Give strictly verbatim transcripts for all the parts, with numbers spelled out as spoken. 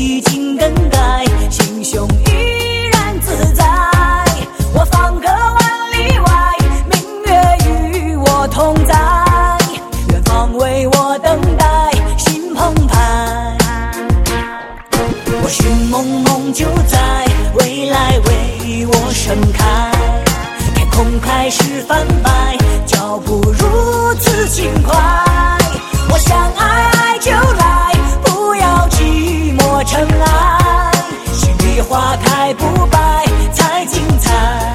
已经更改，心胸依然自在。我方隔万里外，明月与我同在，远方为我等待，心澎湃。我寻梦梦就在未来为我盛开，天空开始泛白，脚步如此轻快。我想爱爱就来，不要寂寞尘埃，心里花开不败才精彩。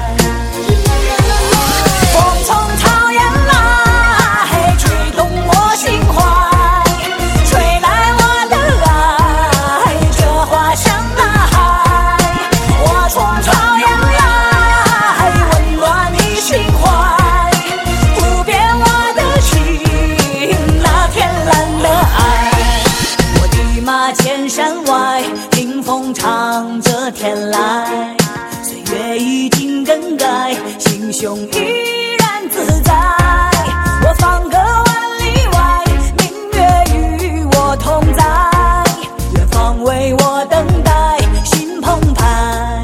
风从草原来，吹动我心怀，吹来我的爱，这花香大海。我从草原来，温暖你心怀，不变我的情，那天蓝的爱。我的马千山外，听风唱着天籁，岁月已经更改，心胸依然自在。我方隔万里外，明月与我同在，远方为我等待，心澎湃。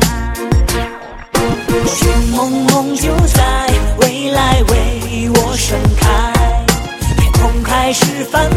寻梦梦就在未来为我盛开，天空开始泛